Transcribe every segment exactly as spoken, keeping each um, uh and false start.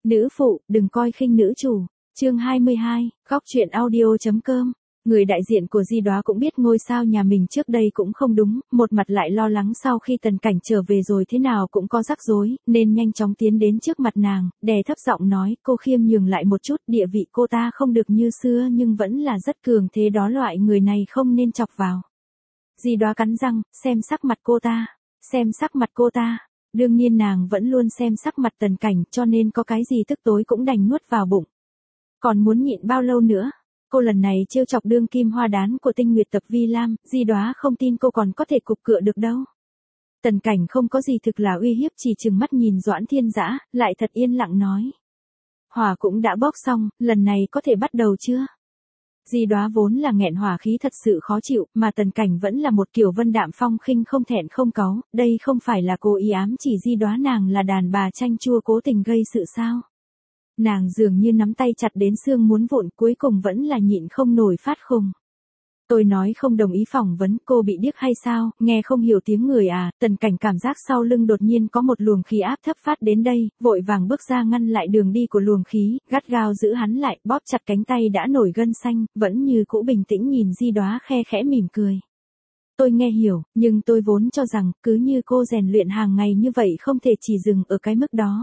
Nữ phụ, đừng coi khinh nữ chủ. Chương hai mươi hai, góc truyện audio.com. Người đại diện của Di Đóa cũng biết ngôi sao nhà mình trước đây cũng không đúng, một mặt lại lo lắng sau khi Tần Cảnh trở về rồi thế nào cũng có rắc rối, nên nhanh chóng tiến đến trước mặt nàng, đè thấp giọng nói, cô khiêm nhường lại một chút, địa vị cô ta không được như xưa nhưng vẫn là rất cường thế đó, loại người này không nên chọc vào. Di Đóa cắn răng, xem sắc mặt cô ta, xem sắc mặt cô ta. Đương nhiên nàng vẫn luôn xem sắc mặt Tần Cảnh, cho nên có cái gì tức tối cũng đành nuốt vào bụng. Còn muốn nhịn bao lâu nữa? Cô lần này trêu chọc đương kim hoa đán của Tinh Nguyệt tập Vi Lam, Di Đóa không tin cô còn có thể cục cựa được đâu. Tần Cảnh không có gì thực là uy hiếp, chỉ trừng mắt nhìn Doãn Thiên Dã, lại thật yên lặng nói. Hỏa cũng đã bốc xong, lần này có thể bắt đầu chưa? Di Đóa vốn là nghẹn hỏa khí thật sự khó chịu, mà Tần Cảnh vẫn là một kiểu vân đạm phong khinh không thẹn không cáu, đây không phải là cố ý ám chỉ Di Đóa nàng là đàn bà chanh chua cố tình gây sự sao? Nàng dường như nắm tay chặt đến xương muốn vụn, cuối cùng vẫn là nhịn không nổi phát khùng. Tôi nói không đồng ý phỏng vấn, cô bị điếc hay sao, nghe không hiểu tiếng người à? Tần Cảnh cảm giác sau lưng đột nhiên có một luồng khí áp thấp phát đến đây, vội vàng bước ra ngăn lại đường đi của luồng khí, gắt gao giữ hắn lại, bóp chặt cánh tay đã nổi gân xanh, vẫn như cũ bình tĩnh nhìn Di Đóa khe khẽ mỉm cười. Tôi nghe hiểu, nhưng tôi vốn cho rằng, cứ như cô rèn luyện hàng ngày như vậy không thể chỉ dừng ở cái mức đó.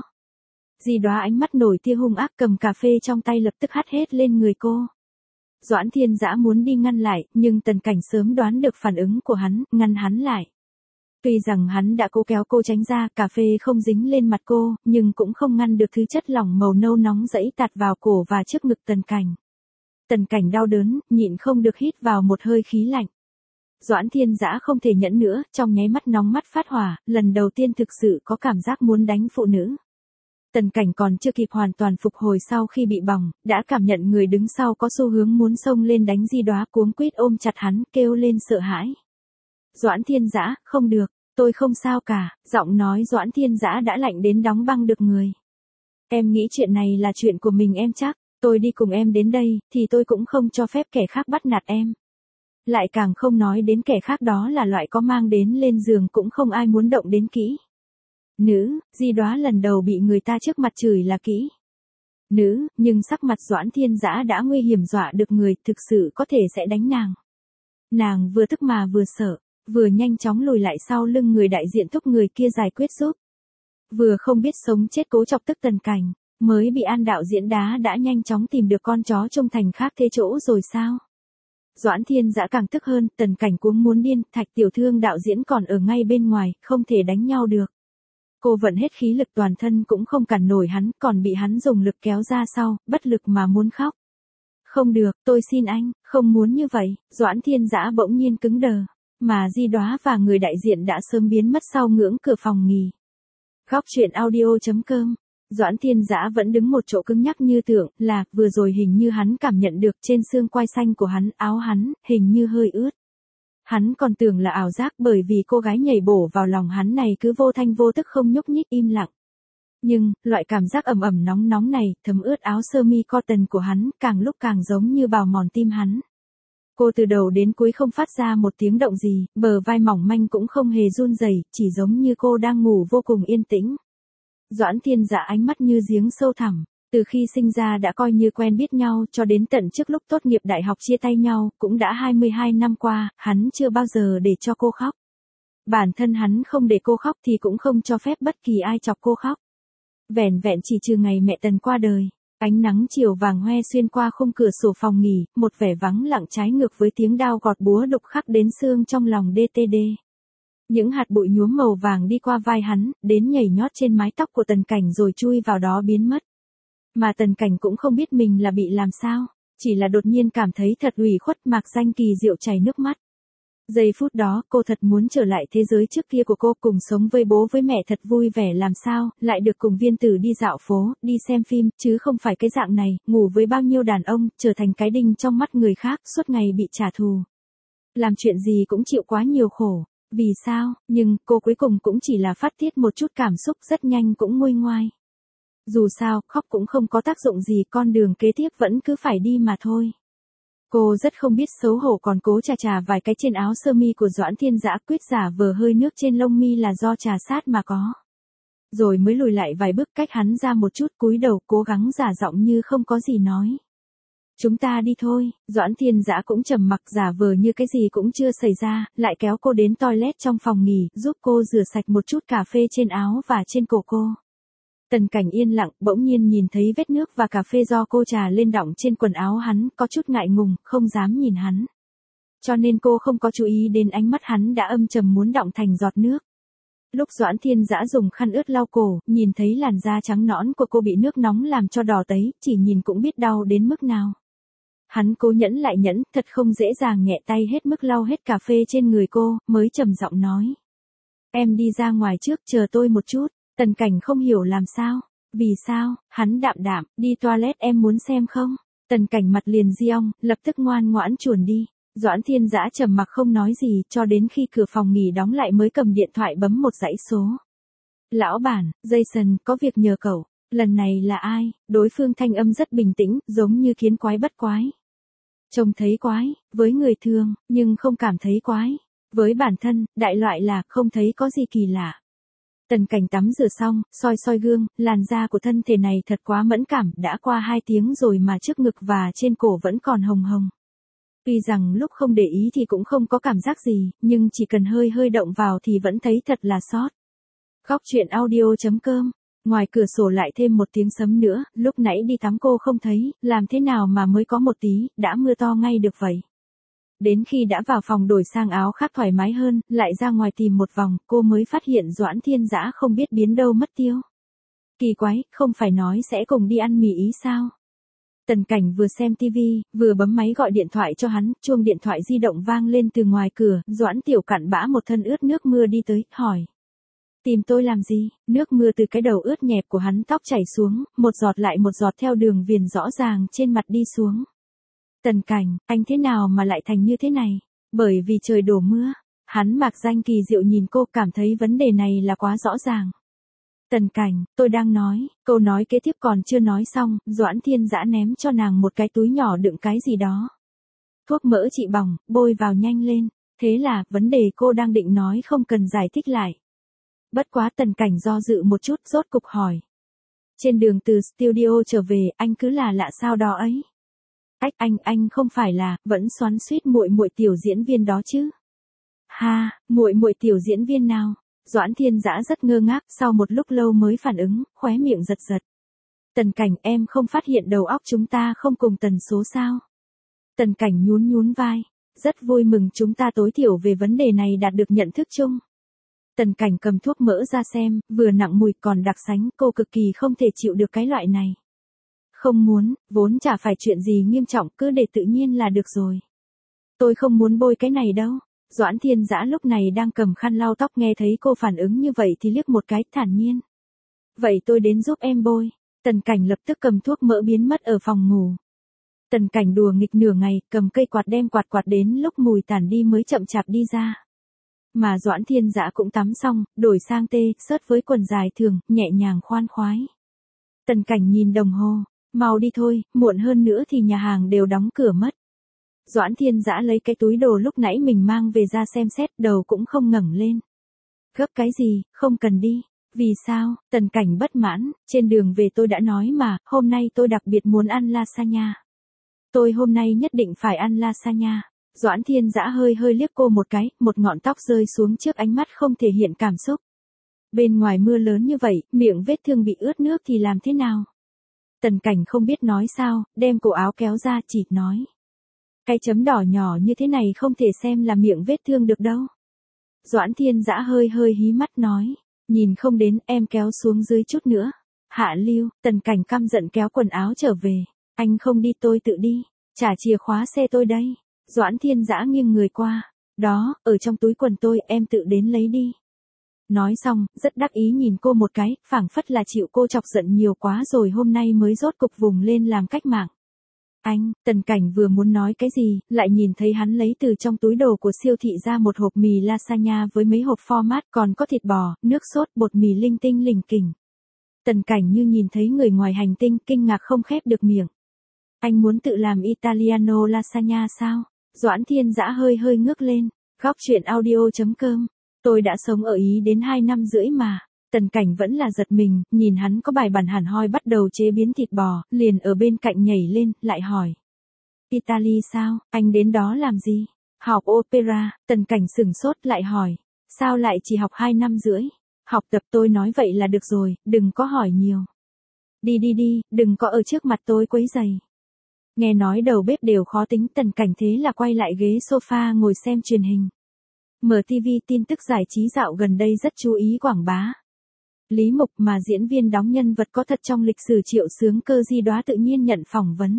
Di Đóa ánh mắt nổi tia hung ác, cầm cà phê trong tay lập tức hắt hết lên người cô. Doãn Thiên Dã muốn đi ngăn lại, nhưng Tần Cảnh sớm đoán được phản ứng của hắn, ngăn hắn lại. Tuy rằng hắn đã cố kéo cô tránh ra, cà phê không dính lên mặt cô, nhưng cũng không ngăn được thứ chất lỏng màu nâu nóng rẫy tạt vào cổ và trước ngực Tần Cảnh. Tần Cảnh đau đớn, nhịn không được hít vào một hơi khí lạnh. Doãn Thiên Dã không thể nhẫn nữa, trong nháy mắt nóng mắt phát hỏa, lần đầu tiên thực sự có cảm giác muốn đánh phụ nữ. Tần Cảnh còn chưa kịp hoàn toàn phục hồi sau khi bị bỏng, đã cảm nhận người đứng sau có xu hướng muốn xông lên đánh Di Đóa, cuống quýt ôm chặt hắn, kêu lên sợ hãi. Doãn Thiên Dã, không được, tôi không sao cả, giọng nói Doãn Thiên Dã đã lạnh đến đóng băng được người. Em nghĩ chuyện này là chuyện của mình em chắc, tôi đi cùng em đến đây, thì tôi cũng không cho phép kẻ khác bắt nạt em. Lại càng không nói đến kẻ khác đó là loại có mang đến lên giường cũng không ai muốn động đến kỹ. Nữ, Di Đóa lần đầu bị người ta trước mặt chửi là kỹ. Nữ, nhưng sắc mặt Doãn Thiên Dã đã nguy hiểm, dọa được người, thực sự có thể sẽ đánh nàng. Nàng vừa tức mà vừa sợ, vừa nhanh chóng lùi lại sau lưng người đại diện thúc người kia giải quyết giúp. Vừa không biết sống chết cố chọc tức Tần Cảnh, mới bị An đạo diễn đá đã nhanh chóng tìm được con chó trung thành khác thế chỗ rồi sao? Doãn Thiên Dã càng tức hơn, Tần Cảnh cuống muốn điên, Thạch tiểu thương đạo diễn còn ở ngay bên ngoài, không thể đánh nhau được. Cô vận hết khí lực toàn thân cũng không cản nổi hắn, còn bị hắn dùng lực kéo ra sau, bất lực mà muốn khóc. Không được, tôi xin anh, không muốn như vậy. Doãn Thiên Dã bỗng nhiên cứng đờ, mà Di Đóa và người đại diện đã sớm biến mất sau ngưỡng cửa phòng nghỉ. Góc truyện audio.com. Doãn Thiên Dã vẫn đứng một chỗ cứng nhắc như tượng, là, vừa rồi hình như hắn cảm nhận được trên xương quai xanh của hắn, áo hắn, hình như hơi ướt. Hắn còn tưởng là ảo giác bởi vì cô gái nhảy bổ vào lòng hắn này cứ vô thanh vô tức không nhúc nhích im lặng. Nhưng, loại cảm giác ẩm ẩm nóng nóng này, thấm ướt áo sơ mi cotton của hắn, càng lúc càng giống như bào mòn tim hắn. Cô từ đầu đến cuối không phát ra một tiếng động gì, bờ vai mỏng manh cũng không hề run rẩy, chỉ giống như cô đang ngủ vô cùng yên tĩnh. Doãn Thiên Dã ánh mắt như giếng sâu thẳm. Từ khi sinh ra đã coi như quen biết nhau cho đến tận trước lúc tốt nghiệp đại học chia tay nhau, cũng đã hai mươi hai năm qua, hắn chưa bao giờ để cho cô khóc. Bản thân hắn không để cô khóc thì cũng không cho phép bất kỳ ai chọc cô khóc. Vẻn vẹn chỉ trừ ngày mẹ Tần qua đời, ánh nắng chiều vàng hoe xuyên qua khung cửa sổ phòng nghỉ, một vẻ vắng lặng trái ngược với tiếng đao gọt búa đục khắc đến xương trong lòng đê tê đê. Những hạt bụi nhuốm màu vàng đi qua vai hắn, đến nhảy nhót trên mái tóc của Tần Cảnh rồi chui vào đó biến mất. Mà Tần Cảnh cũng không biết mình là bị làm sao, chỉ là đột nhiên cảm thấy thật ủy khuất, mạc danh kỳ diệu chảy nước mắt. Giây phút đó, cô thật muốn trở lại thế giới trước kia của cô, cùng sống với bố với mẹ thật vui vẻ làm sao, lại được cùng Viên Tử đi dạo phố, đi xem phim, chứ không phải cái dạng này, ngủ với bao nhiêu đàn ông, trở thành cái đinh trong mắt người khác, suốt ngày bị trả thù. Làm chuyện gì cũng chịu quá nhiều khổ. Vì sao, nhưng cô cuối cùng cũng chỉ là phát tiết một chút cảm xúc, rất nhanh cũng nguôi ngoai. Dù sao, khóc cũng không có tác dụng gì, con đường kế tiếp vẫn cứ phải đi mà thôi. Cô rất không biết xấu hổ còn cố chà chà vài cái trên áo sơ mi của Doãn Thiên Dã, quyết giả vờ hơi nước trên lông mi là do trà sát mà có. rồi mới lùi lại vài bước cách hắn ra một chút, cúi đầu cố gắng giả giọng như không có gì nói. Chúng ta đi thôi. Doãn Thiên Dã cũng trầm mặc giả vờ như cái gì cũng chưa xảy ra, lại kéo cô đến toilet trong phòng nghỉ, giúp cô rửa sạch một chút cà phê trên áo và trên cổ cô. Tần Cảnh yên lặng, bỗng nhiên nhìn thấy vết nước và cà phê do cô trà lên đọng trên quần áo hắn, có chút ngại ngùng, không dám nhìn hắn. Cho nên cô không có chú ý đến ánh mắt hắn đã âm trầm muốn đọng thành giọt nước. Lúc Doãn Thiên Dã dùng khăn ướt lau cổ, nhìn thấy làn da trắng nõn của cô bị nước nóng làm cho đỏ tấy, chỉ nhìn cũng biết đau đến mức nào. Hắn cố nhẫn lại nhẫn, thật không dễ dàng nhẹ tay hết mức lau hết cà phê trên người cô, mới trầm giọng nói. Em đi ra ngoài trước, chờ tôi một chút. Tần Cảnh không hiểu làm sao. Vì sao? Hắn đạm đạm, đi toilet em muốn xem không? Tần Cảnh mặt liền giong, lập tức ngoan ngoãn chuồn đi. Doãn Thiên Dã trầm mặc không nói gì, cho đến khi cửa phòng nghỉ đóng lại mới cầm điện thoại bấm một dãy số. Lão bản, Jason, có việc nhờ cậu. Lần này là ai? Đối phương thanh âm rất bình tĩnh, giống như kiến quái bất quái. Trông thấy quái, với người thường, nhưng không cảm thấy quái. Với bản thân, đại loại là không thấy có gì kỳ lạ. Tần Cảnh tắm rửa xong, soi soi gương, làn da của thân thể này thật quá mẫn cảm, đã qua hai tiếng rồi mà trước ngực và trên cổ vẫn còn hồng hồng. Tuy rằng lúc không để ý thì cũng không có cảm giác gì, nhưng chỉ cần hơi hơi động vào thì vẫn thấy thật là sót. Góc truyện audio chấm com. Ngoài cửa sổ lại thêm một tiếng sấm nữa, lúc nãy đi tắm cô không thấy, làm thế nào mà mới có một tí, đã mưa to ngay được vậy. Đến khi đã vào phòng đổi sang áo khác thoải mái hơn, lại ra ngoài tìm một vòng, cô mới phát hiện Doãn Thiên Dã không biết biến đâu mất tiêu. Kỳ quái, không phải nói sẽ cùng đi ăn mì Ý sao? Tần Cảnh vừa xem tivi, vừa bấm máy gọi điện thoại cho hắn, chuông điện thoại di động vang lên từ ngoài cửa, Doãn Tiểu Cặn bã một thân ướt nước mưa đi tới, hỏi. Tìm tôi làm gì? Nước mưa từ cái đầu ướt nhẹp của hắn tóc chảy xuống, một giọt lại một giọt theo đường viền rõ ràng trên mặt đi xuống. Tần Cảnh, anh thế nào mà lại thành như thế này? Bởi vì trời đổ mưa. Hắn mạc danh kỳ diệu nhìn cô, cảm thấy vấn đề này là quá rõ ràng. Tần Cảnh, tôi đang nói, câu nói kế tiếp còn chưa nói xong, Doãn Thiên Dã ném cho nàng một cái túi nhỏ đựng cái gì đó. Thuốc mỡ trị bỏng, bôi vào nhanh lên. Thế là, vấn đề cô đang định nói không cần giải thích lại. Bất quá Tần Cảnh do dự một chút, rốt cục hỏi. Trên đường từ studio trở về, anh cứ là lạ sao đó ấy. Ách, anh, anh không phải là, vẫn xoắn xuýt muội muội tiểu diễn viên đó chứ? Ha, muội muội tiểu diễn viên nào? Doãn Thiên Dã rất ngơ ngác, sau một lúc lâu mới phản ứng, khóe miệng giật giật. Tần Cảnh, em không phát hiện đầu óc chúng ta không cùng tần số sao? Tần Cảnh nhún nhún vai, rất vui mừng chúng ta tối thiểu về vấn đề này đạt được nhận thức chung. Tần Cảnh cầm thuốc mỡ ra xem, vừa nặng mùi còn đặc sánh, cô cực kỳ không thể chịu được cái loại này. Không muốn, vốn chả phải chuyện gì nghiêm trọng, cứ để tự nhiên là được rồi. Tôi không muốn bôi cái này đâu. Doãn Thiên Dã lúc này đang cầm khăn lau tóc, nghe thấy cô phản ứng như vậy thì liếc một cái, thản nhiên. Vậy tôi đến giúp em bôi. Tần Cảnh lập tức cầm thuốc mỡ biến mất ở phòng ngủ. Tần Cảnh đùa nghịch nửa ngày, cầm cây quạt đem quạt quạt đến lúc mùi tàn đi mới chậm chạp đi ra. Mà Doãn Thiên Dã cũng tắm xong, đổi sang tê, sớt với quần dài thường, nhẹ nhàng khoan khoái. Tần Cảnh nhìn đồng hồ, mau đi thôi, muộn hơn nữa thì nhà hàng đều đóng cửa mất. Doãn Thiên Dã lấy cái túi đồ lúc nãy mình mang về ra xem xét, đầu cũng không ngẩng lên. Gấp cái gì, không cần đi. Vì sao? Tần Cảnh bất mãn, trên đường về tôi đã nói mà, hôm nay tôi đặc biệt muốn ăn lasagna. Tôi hôm nay nhất định phải ăn lasagna. Doãn Thiên Dã hơi hơi liếc cô một cái, một ngọn tóc rơi xuống trước ánh mắt không thể hiện cảm xúc. Bên ngoài mưa lớn như vậy, miệng vết thương bị ướt nước thì làm thế nào? Tần Cảnh không biết nói sao, đem cổ áo kéo ra, chịt nói. Cái chấm đỏ nhỏ như thế này không thể xem là miệng vết thương được đâu. Doãn Thiên Dã hơi hơi hí mắt nói. Nhìn không đến, em kéo xuống dưới chút nữa. Hạ lưu, Tần Cảnh căm giận kéo quần áo trở về. Anh không đi tôi tự đi. Trả chìa khóa xe tôi đây. Doãn Thiên Dã nghiêng người qua. Đó, ở trong túi quần tôi, em tự đến lấy đi. Nói xong, rất đắc ý nhìn cô một cái, phảng phất là chịu cô chọc giận nhiều quá rồi hôm nay mới rốt cục vùng lên làm cách mạng. Anh, Tần Cảnh vừa muốn nói cái gì, lại nhìn thấy hắn lấy từ trong túi đồ của siêu thị ra một hộp mì lasagna với mấy hộp format, còn có thịt bò, nước sốt, bột mì linh tinh lình kình. Tần Cảnh như nhìn thấy người ngoài hành tinh, kinh ngạc không khép được miệng. Anh muốn tự làm Italiano lasagna sao? Doãn Thiên Dã hơi hơi ngước lên. Góc truyện audio chấm com. Tôi đã sống ở Ý đến hai năm rưỡi mà. Tần Cảnh vẫn là giật mình, nhìn hắn có bài bản hẳn hoi bắt đầu chế biến thịt bò, liền ở bên cạnh nhảy lên, lại hỏi. Italy sao, anh đến đó làm gì? Học opera. Tần Cảnh sửng sốt lại hỏi. Sao lại chỉ học hai năm rưỡi? Học tập. Tôi nói vậy là được rồi, đừng có hỏi nhiều. Đi đi đi, đừng có ở trước mặt tôi quấy rầy. Nghe nói đầu bếp đều khó tính, Tần Cảnh thế là quay lại ghế sofa ngồi xem truyền hình. Mở ti vi tin tức giải trí dạo gần đây rất chú ý quảng bá. Lý Mục mà diễn viên đóng nhân vật có thật trong lịch sử Triệu Xướng Cơ Di Đoá tự nhiên nhận phỏng vấn.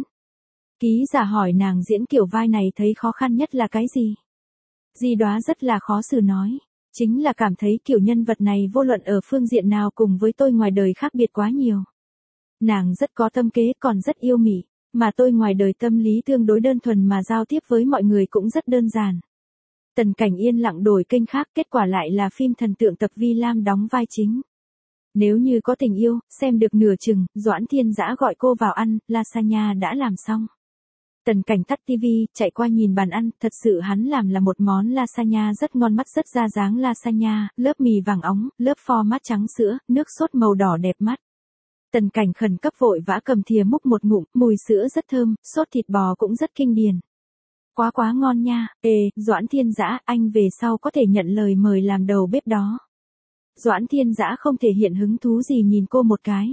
Ký giả hỏi nàng diễn kiểu vai này thấy khó khăn nhất là cái gì? Di Đoá rất là khó xử nói. Chính là cảm thấy kiểu nhân vật này vô luận ở phương diện nào cùng với tôi ngoài đời khác biệt quá nhiều. Nàng rất có tâm kế còn rất yêu mị, mà tôi ngoài đời tâm lý tương đối đơn thuần mà giao tiếp với mọi người cũng rất đơn giản. Tần Cảnh yên lặng đổi kênh khác, kết quả lại là phim thần tượng Tập Vi Lam đóng vai chính. Nếu như có tình yêu, xem được nửa chừng, Doãn Thiên Dã gọi cô vào ăn, lasagna đã làm xong. Tần Cảnh tắt tivi, chạy qua nhìn bàn ăn, thật sự hắn làm là một món lasagna rất ngon mắt rất ra dáng lasagna, lớp mì vàng óng, lớp format trắng sữa, nước sốt màu đỏ đẹp mắt. Tần Cảnh khẩn cấp vội vã cầm thìa múc một ngụm, mùi sữa rất thơm, sốt thịt bò cũng rất kinh điển. Quá quá ngon nha, ê, Doãn Thiên Dã, anh về sau có thể nhận lời mời làm đầu bếp đó. Doãn Thiên Dã không thể hiện hứng thú gì nhìn cô một cái.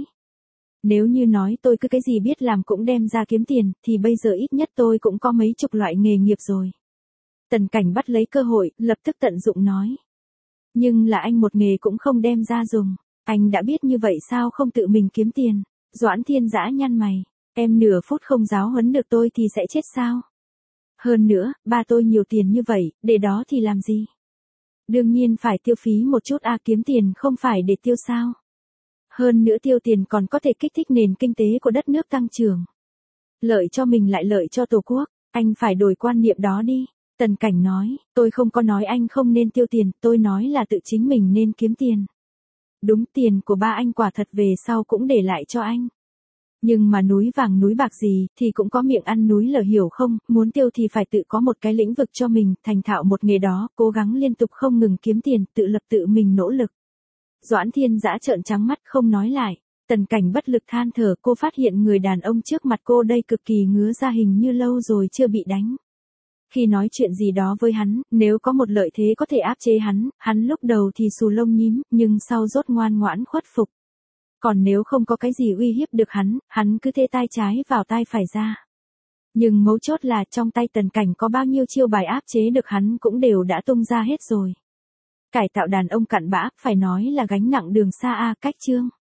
Nếu như nói tôi cứ cái gì biết làm cũng đem ra kiếm tiền, thì bây giờ ít nhất tôi cũng có mấy chục loại nghề nghiệp rồi. Tần Cảnh bắt lấy cơ hội, lập tức tận dụng nói. Nhưng là anh một nghề cũng không đem ra dùng. Anh đã biết như vậy sao không tự mình kiếm tiền? Doãn Thiên Dã nhăn mày. Em nửa phút không giáo huấn được tôi thì sẽ chết sao? Hơn nữa, ba tôi nhiều tiền như vậy, để đó thì làm gì? Đương nhiên phải tiêu phí một chút à, kiếm tiền không phải để tiêu sao? Hơn nữa tiêu tiền còn có thể kích thích nền kinh tế của đất nước tăng trưởng. Lợi cho mình lại lợi cho Tổ quốc, anh phải đổi quan niệm đó đi. Tần Cảnh nói, tôi không có nói anh không nên tiêu tiền, tôi nói là tự chính mình nên kiếm tiền. Đúng, tiền của ba anh quả thật về sau cũng để lại cho anh. Nhưng mà núi vàng núi bạc gì thì cũng có miệng ăn núi lở hiểu không, muốn tiêu thì phải tự có một cái lĩnh vực cho mình, thành thạo một nghề đó, cố gắng liên tục không ngừng kiếm tiền, tự lập tự mình nỗ lực. Doãn Thiên Dã trợn trắng mắt không nói lại. Tần Cảnh bất lực than thở, cô phát hiện người đàn ông trước mặt cô đây cực kỳ ngứa ra, hình như lâu rồi chưa bị đánh. Khi nói chuyện gì đó với hắn, nếu có một lợi thế có thể áp chế hắn, hắn lúc đầu thì xù lông nhím, nhưng sau rốt ngoan ngoãn khuất phục. Còn nếu không có cái gì uy hiếp được hắn, hắn cứ thế tai trái vào tai phải ra. Nhưng mấu chốt là trong tay Tần Cảnh có bao nhiêu chiêu bài áp chế được hắn cũng đều đã tung ra hết rồi. Cải tạo đàn ông cặn bã, phải nói là gánh nặng đường xa a, cách chương.